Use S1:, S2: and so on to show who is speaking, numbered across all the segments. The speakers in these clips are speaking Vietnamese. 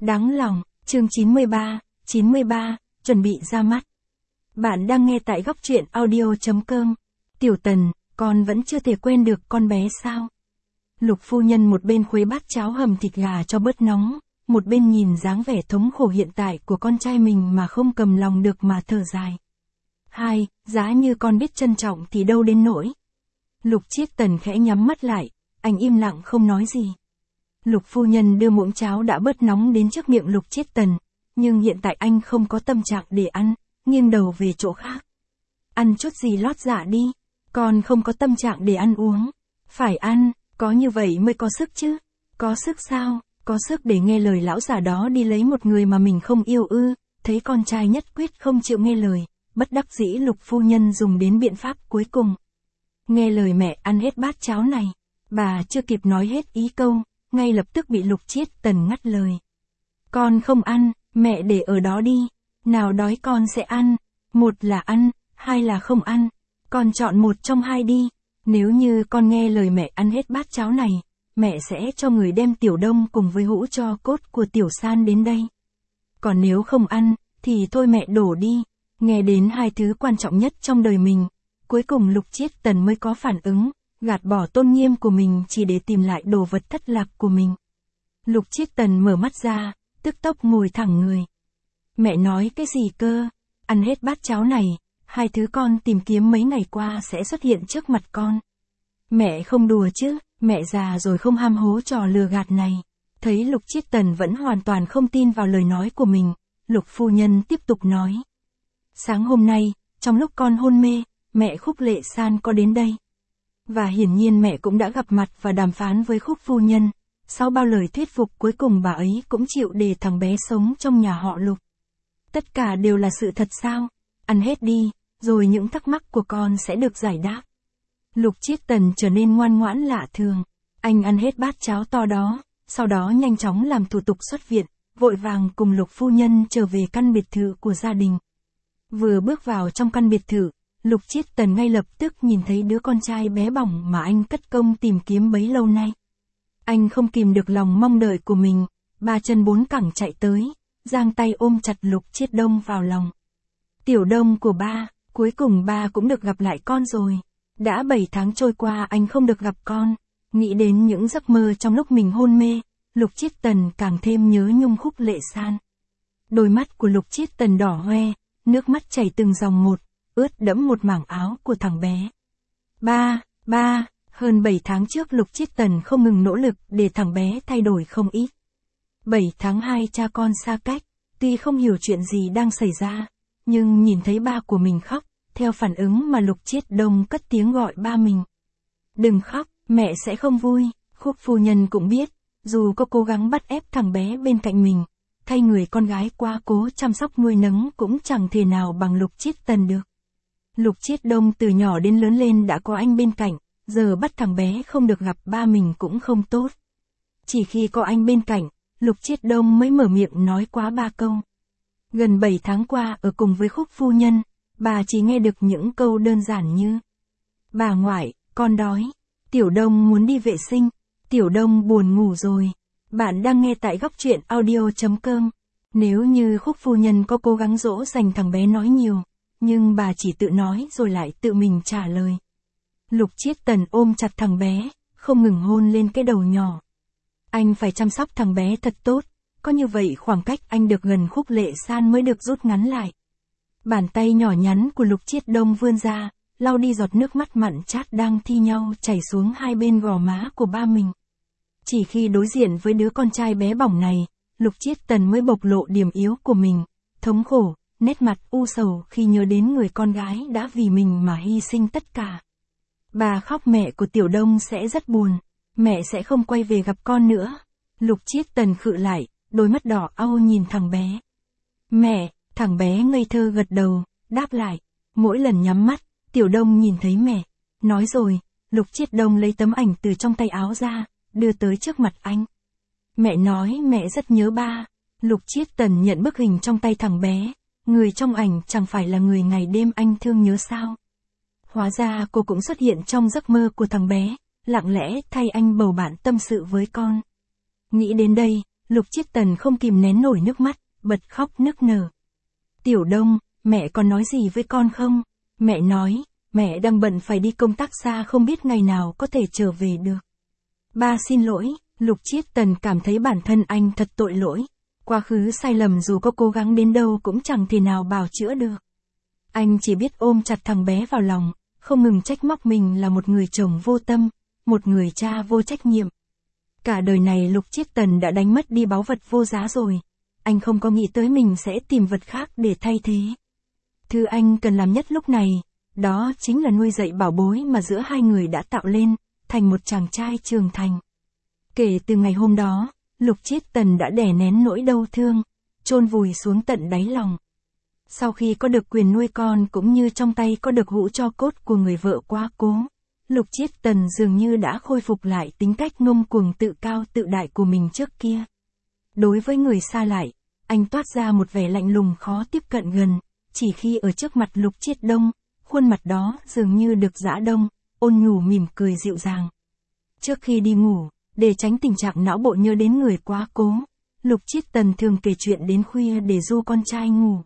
S1: Đáng lòng, chương 93, chuẩn bị ra mắt. Bạn đang nghe tại góc truyện audio.com. Tiểu Tần, con vẫn chưa thể quên được con bé sao? Lục phu nhân một bên khuấy bát cháo hầm thịt gà cho bớt nóng, một bên nhìn dáng vẻ thống khổ hiện tại của con trai mình mà không cầm lòng được mà thở dài. Giá như con biết trân trọng thì đâu đến nỗi. Lục Chiết Tần khẽ nhắm mắt lại, anh im lặng không nói gì. Lục phu nhân đưa muỗng cháo đã bớt nóng đến trước miệng Lục Chiết Tần, nhưng hiện tại anh không có tâm trạng để ăn, nghiêng đầu về chỗ khác. Ăn chút gì lót dạ đi, con không có tâm trạng để ăn uống. Phải ăn, có như vậy mới có sức chứ. Có sức sao, có sức để nghe lời lão già đó đi lấy một người mà mình không yêu ư. Thấy con trai nhất quyết không chịu nghe lời, bất đắc dĩ Lục phu nhân dùng đến biện pháp cuối cùng. Nghe lời mẹ ăn hết bát cháo này. Bà chưa kịp nói hết ý câu, ngay lập tức bị Lục Chiết Tần ngắt lời. Con không ăn, mẹ để ở đó đi. Nào đói con sẽ ăn. Một là ăn, hai là không ăn. Con chọn một trong hai đi. Nếu như con nghe lời mẹ ăn hết bát cháo này, mẹ sẽ cho người đem Tiểu Đông cùng với hũ tro cốt của Tiểu San đến đây. Còn nếu không ăn, thì thôi mẹ đổ đi. Nghe đến hai thứ quan trọng nhất trong đời mình, cuối cùng Lục Chiết Tần mới có phản ứng, gạt bỏ tôn nghiêm của mình chỉ để tìm lại đồ vật thất lạc của mình. Lục Chiết Tần mở mắt ra, tức tốc ngồi thẳng người. Mẹ nói cái gì cơ? Ăn hết bát cháo này, hai thứ con tìm kiếm mấy ngày qua sẽ xuất hiện trước mặt con. Mẹ không đùa chứ, mẹ già rồi không ham hố trò lừa gạt này. Thấy Lục Chiết Tần vẫn hoàn toàn không tin vào lời nói của mình, Lục phu nhân tiếp tục nói. Sáng hôm nay, trong lúc con hôn mê, mẹ Khúc Lệ San có đến đây. Và hiển nhiên mẹ cũng đã gặp mặt và đàm phán với Khúc phu nhân. Sau bao lời thuyết phục cuối cùng bà ấy cũng chịu để thằng bé sống trong nhà họ Lục. Tất cả đều là sự thật sao? Ăn hết đi, rồi những thắc mắc của con sẽ được giải đáp. Lục Chiết Tần trở nên ngoan ngoãn lạ thường. Anh ăn hết bát cháo to đó, sau đó nhanh chóng làm thủ tục xuất viện, vội vàng cùng Lục phu nhân trở về căn biệt thự của gia đình. Vừa bước vào trong căn biệt thự, Lục Chiết Tần ngay lập tức nhìn thấy đứa con trai bé bỏng mà anh cất công tìm kiếm bấy lâu nay. Anh không kìm được lòng mong đợi của mình, ba chân bốn cẳng chạy tới, giang tay ôm chặt Lục Chiết Đông vào lòng. Tiểu Đông của ba, cuối cùng ba cũng được gặp lại con rồi. Đã 7 tháng trôi qua anh không được gặp con. Nghĩ đến những giấc mơ trong lúc mình hôn mê, Lục Chiết Tần càng thêm nhớ nhung Khúc Lệ San. Đôi mắt của Lục Chiết Tần đỏ hoe, nước mắt chảy từng dòng một, ướt đẫm một mảng áo của thằng bé. Ba, hơn 7 tháng trước Lục Chiết Tần không ngừng nỗ lực để thằng bé thay đổi không ít. 7 tháng 2 cha con xa cách, tuy không hiểu chuyện gì đang xảy ra, nhưng nhìn thấy ba của mình khóc, theo phản ứng mà Lục Chiết Đông cất tiếng gọi ba mình. Đừng khóc, mẹ sẽ không vui. Khúc phu nhân cũng biết, dù có cố gắng bắt ép thằng bé bên cạnh mình, thay người con gái quá cố chăm sóc nuôi nấng cũng chẳng thể nào bằng Lục Chiết Tần được. Lục Chiết Đông từ nhỏ đến lớn lên đã có anh bên cạnh, giờ bắt thằng bé không được gặp ba mình cũng không tốt. Chỉ khi có anh bên cạnh, Lục Chiết Đông mới mở miệng nói quá ba câu. Gần 7 tháng qua ở cùng với Khúc phu nhân, bà chỉ nghe được những câu đơn giản như: Bà ngoại, con đói. Tiểu Đông muốn đi vệ sinh. Tiểu Đông buồn ngủ rồi. Bạn đang nghe tại góc truyện audio.com. Nếu như Khúc phu nhân có cố gắng dỗ dành thằng bé nói nhiều, nhưng bà chỉ tự nói rồi lại tự mình trả lời. Lục Chiết Tần ôm chặt thằng bé, không ngừng hôn lên cái đầu nhỏ. Anh phải chăm sóc thằng bé thật tốt, có như vậy khoảng cách anh được gần Khúc Lệ San mới được rút ngắn lại. Bàn tay nhỏ nhắn của Lục Chiết Đông vươn ra, lau đi giọt nước mắt mặn chát đang thi nhau chảy xuống hai bên gò má của ba mình. Chỉ khi đối diện với đứa con trai bé bỏng này, Lục Chiết Tần mới bộc lộ điểm yếu của mình, thống khổ, nét mặt u sầu khi nhớ đến người con gái đã vì mình mà hy sinh tất cả. Bà khóc mẹ của Tiểu Đông sẽ rất buồn, mẹ sẽ không quay về gặp con nữa. Lục Chiết Tần khựng lại, đôi mắt đỏ au nhìn thằng bé. Mẹ, thằng bé ngây thơ gật đầu, đáp lại. Mỗi lần nhắm mắt, Tiểu Đông nhìn thấy mẹ. Nói rồi, Lục Chiết Đông lấy tấm ảnh từ trong tay áo ra, đưa tới trước mặt anh. Mẹ nói mẹ rất nhớ ba. Lục Chiết Tần nhận bức hình trong tay thằng bé. Người trong ảnh chẳng phải là người ngày đêm anh thương nhớ sao? Hóa ra cô cũng xuất hiện trong giấc mơ của thằng bé, lặng lẽ thay anh bầu bạn tâm sự với con. Nghĩ đến đây, Lục Chiết Tần không kìm nén nổi nước mắt, bật khóc nức nở. Tiểu Đông, mẹ còn nói gì với con không? Mẹ nói, mẹ đang bận phải đi công tác xa không biết ngày nào có thể trở về được. Ba xin lỗi, Lục Chiết Tần cảm thấy bản thân anh thật tội lỗi. Quá khứ sai lầm dù có cố gắng đến đâu cũng chẳng thể nào bào chữa được. Anh chỉ biết ôm chặt thằng bé vào lòng, không ngừng trách móc mình là một người chồng vô tâm, một người cha vô trách nhiệm. Cả đời này Lục Chiết Tần đã đánh mất đi báu vật vô giá rồi. Anh không có nghĩ tới mình sẽ tìm vật khác để thay thế. Thứ anh cần làm nhất lúc này, đó chính là nuôi dạy bảo bối mà giữa hai người đã tạo lên, thành một chàng trai trưởng thành. Kể từ ngày hôm đó, Lục Chiết Tần đã đè nén nỗi đau thương, chôn vùi xuống tận đáy lòng. Sau khi có được quyền nuôi con cũng như trong tay có được hũ tro cốt của người vợ quá cố, Lục Chiết Tần dường như đã khôi phục lại tính cách ngông cuồng tự cao tự đại của mình trước kia. Đối với người xa lạ, anh toát ra một vẻ lạnh lùng khó tiếp cận gần, chỉ khi ở trước mặt Lục Chiết Đông, khuôn mặt đó dường như được giã đông, ôn nhu mỉm cười dịu dàng. Trước khi đi ngủ, để tránh tình trạng não bộ nhớ đến người quá cố, Lục Chiết Tần thường kể chuyện đến khuya để du con trai ngủ.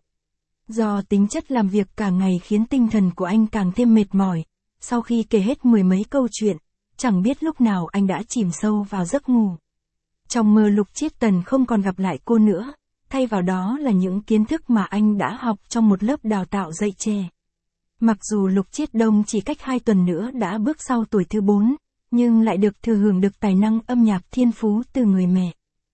S1: Do tính chất làm việc cả ngày khiến tinh thần của anh càng thêm mệt mỏi, sau khi kể hết mười mấy câu chuyện, chẳng biết lúc nào anh đã chìm sâu vào giấc ngủ. Trong mơ Lục Chiết Tần không còn gặp lại cô nữa, thay vào đó là những kiến thức mà anh đã học trong một lớp đào tạo dạy trẻ. Mặc dù Lục Chiết Đông chỉ cách 2 tuần nữa đã bước sau tuổi thứ 4, nhưng lại được thừa hưởng được tài năng âm nhạc thiên phú từ người mẹ.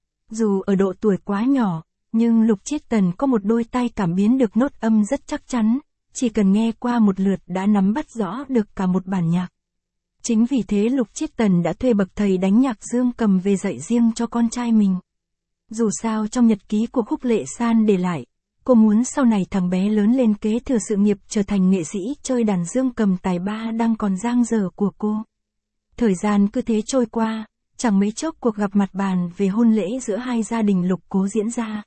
S1: Dù ở độ tuổi quá nhỏ, nhưng Lục Chiết Tần có một đôi tai cảm biến được nốt âm rất chắc chắn, chỉ cần nghe qua một lượt đã nắm bắt rõ được cả một bản nhạc. Chính vì thế Lục Chiết Tần đã thuê bậc thầy đánh nhạc dương cầm về dạy riêng cho con trai mình. Dù sao trong nhật ký của Khúc Lệ San để lại, cô muốn sau này thằng bé lớn lên kế thừa sự nghiệp trở thành nghệ sĩ chơi đàn dương cầm tài ba đang còn dang dở của cô. Thời gian cứ thế trôi qua, chẳng mấy chốc cuộc gặp mặt bàn về hôn lễ giữa hai gia đình Lục Cố diễn ra.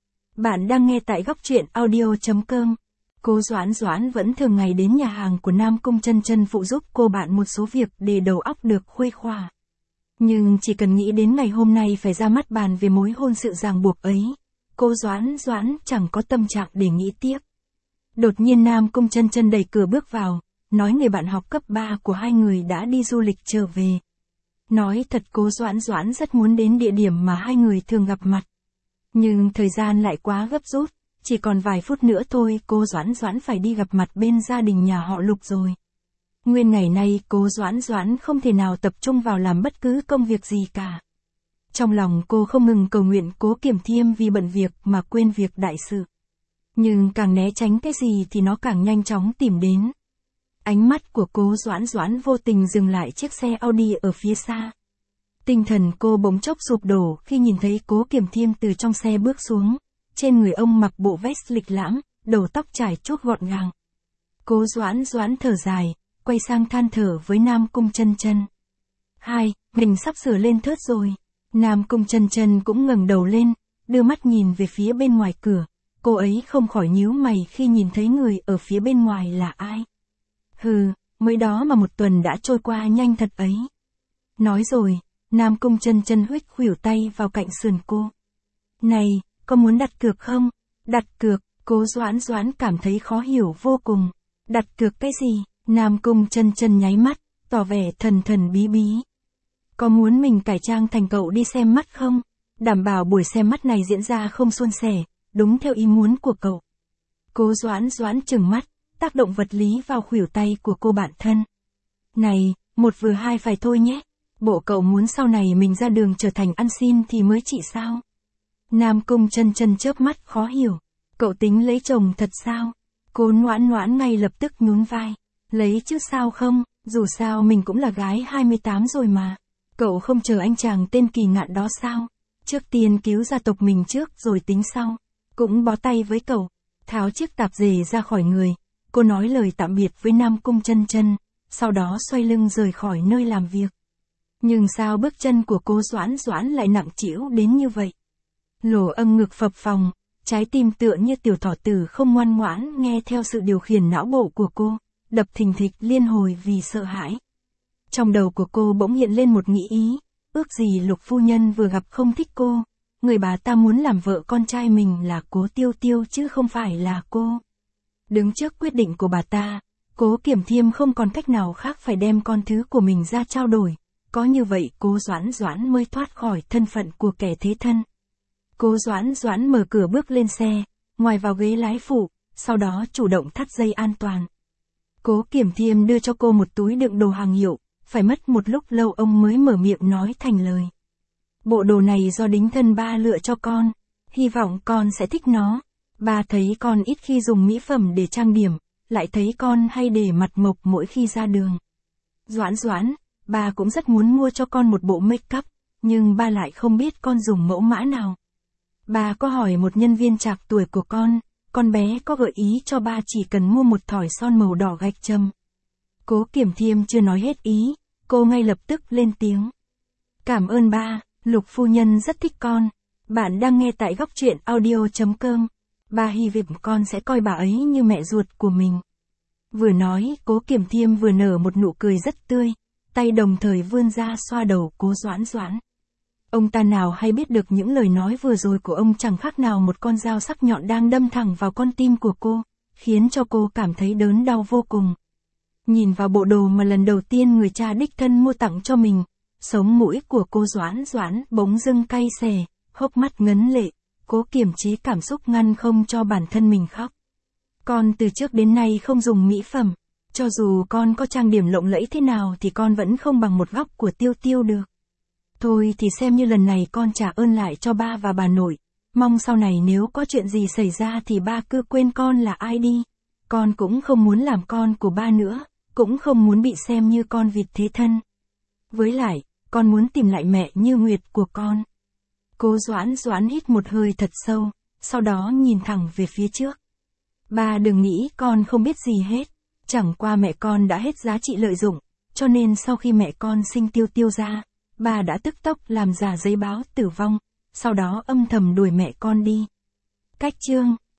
S1: Bạn đang nghe tại góc truyện audio.com. Cô Doãn Doãn vẫn thường ngày đến nhà hàng của Nam Cung Chân Chân phụ giúp cô bạn một số việc để đầu óc được khuây khỏa. Nhưng chỉ cần nghĩ đến ngày hôm nay phải ra mắt bàn về mối hôn sự ràng buộc ấy, cô Doãn Doãn chẳng có tâm trạng để nghĩ tiếp. Đột nhiên Nam Cung Chân Chân đẩy cửa bước vào, nói người bạn học cấp 3 của hai người đã đi du lịch trở về. Nói thật cô Doãn Doãn rất muốn đến địa điểm mà hai người thường gặp mặt. Nhưng thời gian lại quá gấp rút, chỉ còn vài phút nữa thôi cô Doãn Doãn phải đi gặp mặt bên gia đình nhà họ Lục rồi. Nguyên ngày nay cô Doãn Doãn không thể nào tập trung vào làm bất cứ công việc gì cả. Trong lòng cô không ngừng cầu nguyện Cố Kiểm Thiêm vì bận việc mà quên việc đại sự. Nhưng càng né tránh cái gì thì nó càng nhanh chóng tìm đến. Ánh mắt của cô Doãn Doãn vô tình dừng lại chiếc xe Audi ở phía xa. Tinh thần cô bỗng chốc sụp đổ khi nhìn thấy Cố Kiểm Thiêm từ trong xe bước xuống. Trên người ông mặc bộ vest lịch lãm, đầu tóc trải chuốt gọn gàng. Cô Doãn Doãn thở dài, quay sang than thở với Nam Cung Chân Chân. Mình sắp sửa lên thớt rồi. Nam Cung Chân Chân cũng ngẩng đầu lên, đưa mắt nhìn về phía bên ngoài cửa. Cô ấy không khỏi nhíu mày khi nhìn thấy người ở phía bên ngoài là ai. Mới đó mà một tuần đã trôi qua nhanh thật ấy. Nói rồi, Nam Cung Chân Chân huých khuỷu tay vào cạnh sườn cô. Này, có muốn đặt cược không? Đặt cược, cô Doãn Doãn cảm thấy khó hiểu vô cùng. Đặt cược cái gì? Nam Cung Chân Chân nháy mắt, tỏ vẻ thần thần bí bí. Có muốn mình cải trang thành cậu đi xem mắt không? Đảm bảo buổi xem mắt này diễn ra không suôn sẻ, đúng theo ý muốn của cậu. Cô Doãn Doãn trừng mắt, tác động vật lý vào khuỷu tay của cô bạn thân. Này, một vừa hai phải thôi nhé. Bộ cậu muốn sau này mình ra đường trở thành ăn xin thì mới trị sao? Nam Cung Chân Chân chớp mắt khó hiểu. Cậu tính lấy chồng thật sao? Cô Noãn Noãn ngay lập tức nhún vai. Lấy chứ sao không, dù sao mình cũng là gái 28 rồi mà. Cậu không chờ anh chàng tên Kỳ Ngạn đó sao? Trước tiên cứu gia tộc mình trước rồi tính sau. Cũng bó tay với cậu. Tháo chiếc tạp dề ra khỏi người. Cô nói lời tạm biệt với Nam Cung Chân Chân, sau đó xoay lưng rời khỏi nơi làm việc. Nhưng sao bước chân của cô Doãn Doãn lại nặng trĩu đến như vậy? Lỗ âm ngực phập phồng, trái tim tựa như tiểu thỏ tử không ngoan ngoãn nghe theo sự điều khiển não bộ của cô, đập thình thịch liên hồi vì sợ hãi. Trong đầu của cô bỗng hiện lên một nghĩ ý, ước gì Lục phu nhân vừa gặp không thích cô, người bà ta muốn làm vợ con trai mình là Cố Tiêu Tiêu chứ không phải là cô. Đứng trước quyết định của bà ta, Cố Kiểm Thiêm không còn cách nào khác phải đem con thứ của mình ra trao đổi, có như vậy Cố Doãn Doãn mới thoát khỏi thân phận của kẻ thế thân. Cố Doãn Doãn mở cửa bước lên xe, ngồi vào ghế lái phụ, sau đó chủ động thắt dây an toàn. Cố Kiểm Thiêm đưa cho cô một túi đựng đồ hàng hiệu, phải mất một lúc lâu ông mới mở miệng nói thành lời. Bộ đồ này do đính thân ba lựa cho con, hy vọng con sẽ thích nó. Ba thấy con ít khi dùng mỹ phẩm để trang điểm, lại thấy con hay để mặt mộc mỗi khi ra đường. Doãn Doãn, ba cũng rất muốn mua cho con một bộ make up, nhưng ba lại không biết con dùng mẫu mã nào. Ba có hỏi một nhân viên trạc tuổi của con bé có gợi ý cho ba chỉ cần mua một thỏi son màu đỏ gạch châm. Cố Kiểm Thiêm chưa nói hết ý, cô ngay lập tức lên tiếng. Cảm ơn ba, Lục phu nhân rất thích con. Bạn đang nghe tại góc truyện audio.com. Ba hy vọng con sẽ coi bà ấy như mẹ ruột của mình. Vừa nói, Cố Kiểm Thiêm vừa nở một nụ cười rất tươi, tay đồng thời vươn ra xoa đầu Cố Doãn Doãn. Ông ta nào hay biết được những lời nói vừa rồi của ông chẳng khác nào một con dao sắc nhọn đang đâm thẳng vào con tim của cô, khiến cho cô cảm thấy đớn đau vô cùng. Nhìn vào bộ đồ mà lần đầu tiên người cha đích thân mua tặng cho mình, sống mũi của cô Doãn Doãn bỗng dưng cay xè, hốc mắt ngấn lệ, cố kiềm chế cảm xúc ngăn không cho bản thân mình khóc. Con từ trước đến nay không dùng mỹ phẩm, cho dù con có trang điểm lộng lẫy thế nào thì con vẫn không bằng một góc của Tiêu Tiêu được. Thôi thì xem như lần này con trả ơn lại cho ba và bà nội, mong sau này nếu có chuyện gì xảy ra thì ba cứ quên con là ai đi. Con cũng không muốn làm con của ba nữa, cũng không muốn bị xem như con vịt thế thân. Với lại, con muốn tìm lại mẹ Như Nguyệt của con. Cố Doãn Doãn hít một hơi thật sâu, sau đó nhìn thẳng về phía trước. Ba đừng nghĩ con không biết gì hết, chẳng qua mẹ con đã hết giá trị lợi dụng, cho nên sau khi mẹ con sinh Tiêu Tiêu ra, ba đã tức tốc làm giả giấy báo tử vong, sau đó âm thầm đuổi mẹ con đi. Cách chương